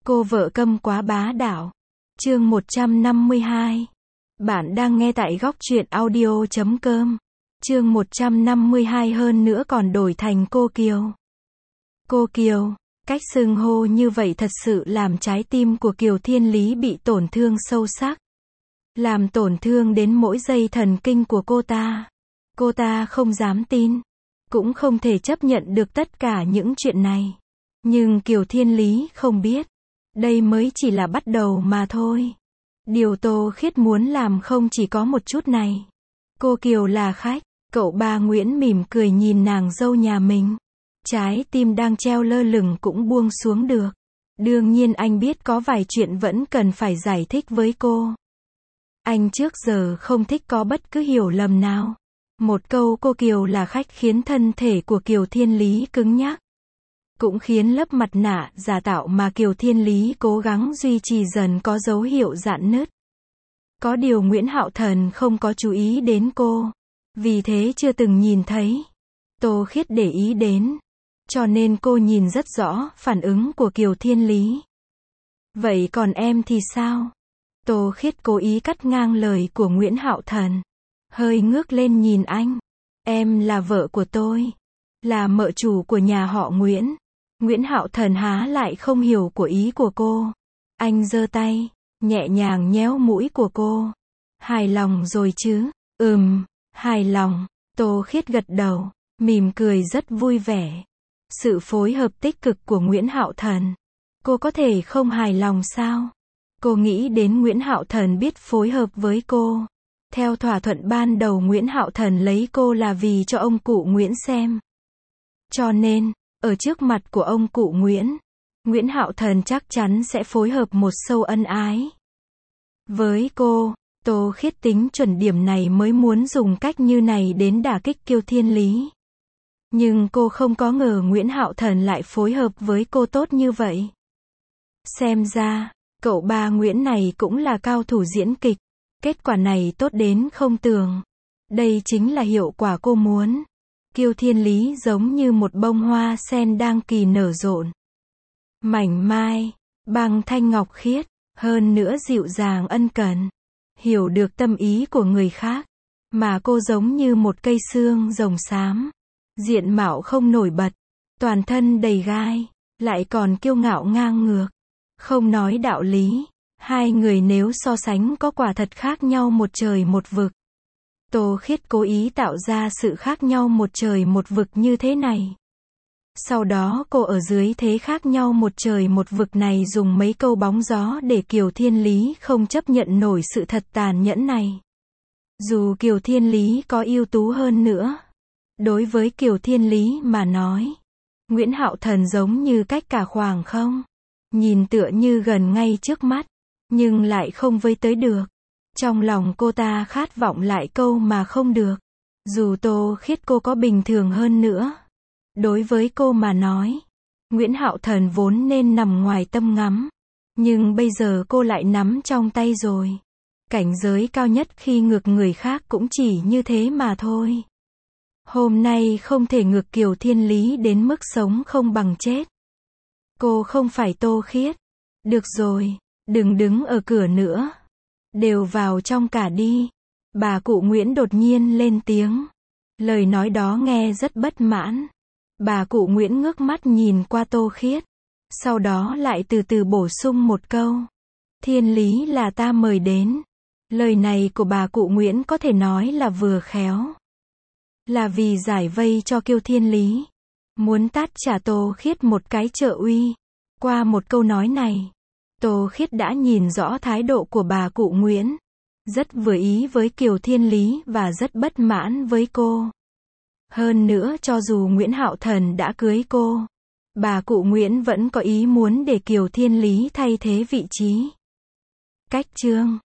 Cô vợ câm quá bá đạo. Chương 152. Bạn đang nghe tại góc truyện audio.com. Chương 152 hơn nữa còn đổi thành cô Kiều. Cô Kiều, cách xưng hô như vậy thật sự làm trái tim của Kiều Thiên Lý bị tổn thương sâu sắc. Làm tổn thương đến mỗi dây thần kinh của cô ta. Cô ta không dám tin. Cũng không thể chấp nhận được tất cả những chuyện này. Nhưng Kiều Thiên Lý không biết. Đây mới chỉ là bắt đầu mà thôi. Điều Tô Khiết muốn làm không chỉ có một chút này. Cô Kiều là khách. Cậu ba Nguyễn mỉm cười nhìn nàng dâu nhà mình. Trái tim đang treo lơ lửng cũng buông xuống được. Đương nhiên anh biết có vài chuyện vẫn cần phải giải thích với cô. Anh trước giờ không thích có bất cứ hiểu lầm nào. Một câu cô Kiều là khách khiến thân thể của Kiều Thiên Lý cứng nhắc. Cũng khiến lớp mặt nạ giả tạo mà Kiều Thiên Lý cố gắng duy trì dần có dấu hiệu rạn nứt. Có điều Nguyễn Hạo Thần không có chú ý đến cô. Vì thế chưa từng nhìn thấy. Tô Khiết để ý đến. Cho nên cô nhìn rất rõ phản ứng của Kiều Thiên Lý. Vậy còn em thì sao? Tô Khiết cố ý cắt ngang lời của Nguyễn Hạo Thần. Hơi ngước lên nhìn anh. Em là vợ của tôi. Là mợ chủ của nhà họ Nguyễn. Nguyễn Hạo Thần há lại không hiểu của ý của cô. Anh giơ tay, nhẹ nhàng nhéo mũi của cô. Hài lòng rồi chứ? Hài lòng. Tô Khiết gật đầu, mỉm cười rất vui vẻ. Sự phối hợp tích cực của Nguyễn Hạo Thần. Cô có thể không hài lòng sao? Cô nghĩ đến Nguyễn Hạo Thần biết phối hợp với cô. Theo thỏa thuận ban đầu Nguyễn Hạo Thần lấy cô là vì cho ông cụ Nguyễn xem. Cho nên, ở trước mặt của ông cụ Nguyễn, Nguyễn Hạo Thần chắc chắn sẽ phối hợp một show ân ái. Với cô, Tô Khiết tính chuẩn điểm này mới muốn dùng cách như này đến đả kích Kiều Thiên Lý. Nhưng cô không có ngờ Nguyễn Hạo Thần lại phối hợp với cô tốt như vậy. Xem ra, cậu ba Nguyễn này cũng là cao thủ diễn kịch. Kết quả này tốt đến không tưởng. Đây chính là hiệu quả cô muốn. Kiều Thiên Lý giống như một bông hoa sen đang kỳ nở rộn. Mảnh mai, bằng thanh ngọc khiết, hơn nữa dịu dàng ân cần. Hiểu được tâm ý của người khác. Mà cô giống như một cây xương rồng xám. Diện mạo không nổi bật. Toàn thân đầy gai. Lại còn kiêu ngạo ngang ngược. Không nói đạo lý. Hai người nếu so sánh có quả thật khác nhau một trời một vực. Tô Khiết cố ý tạo ra sự khác nhau một trời một vực như thế này. Sau đó cô ở dưới thế khác nhau một trời một vực này dùng mấy câu bóng gió để Kiều Thiên Lý không chấp nhận nổi sự thật tàn nhẫn này. Dù Kiều Thiên Lý có ưu tú hơn nữa. Đối với Kiều Thiên Lý mà nói, Nguyễn Hạo Thần giống như cách cả khoảng không. Nhìn tựa như gần ngay trước mắt, nhưng lại không với tới được. Trong lòng cô ta khát vọng lại câu mà không được. Dù Tô Khiết cô có bình thường hơn nữa. Đối với cô mà nói, Nguyễn Hạo Thần vốn nên nằm ngoài tầm ngắm. Nhưng bây giờ cô lại nắm trong tay rồi. Cảnh giới cao nhất khi ngược người khác cũng chỉ như thế mà thôi. Hôm nay không thể ngược Kiều Thiên Lý đến mức sống không bằng chết. Cô không phải Tô Khiết. Được rồi, đừng đứng ở cửa nữa. Đều vào trong cả đi. Bà cụ Nguyễn đột nhiên lên tiếng. Lời nói đó nghe rất bất mãn. Bà cụ Nguyễn ngước mắt nhìn qua Tô Khiết. Sau đó lại từ từ bổ sung một câu. Thiên Lý là ta mời đến. Lời này của bà cụ Nguyễn có thể nói là vừa khéo. Là vì giải vây cho Kiều Thiên Lý. Muốn tát trả Tô Khiết một cái trợ uy. Qua một câu nói này, Tô Khiết đã nhìn rõ thái độ của bà cụ Nguyễn. Rất vừa ý với Kiều Thiên Lý và rất bất mãn với cô. Hơn nữa cho dù Nguyễn Hạo Thần đã cưới cô, bà cụ Nguyễn vẫn có ý muốn để Kiều Thiên Lý thay thế vị trí. Cách chương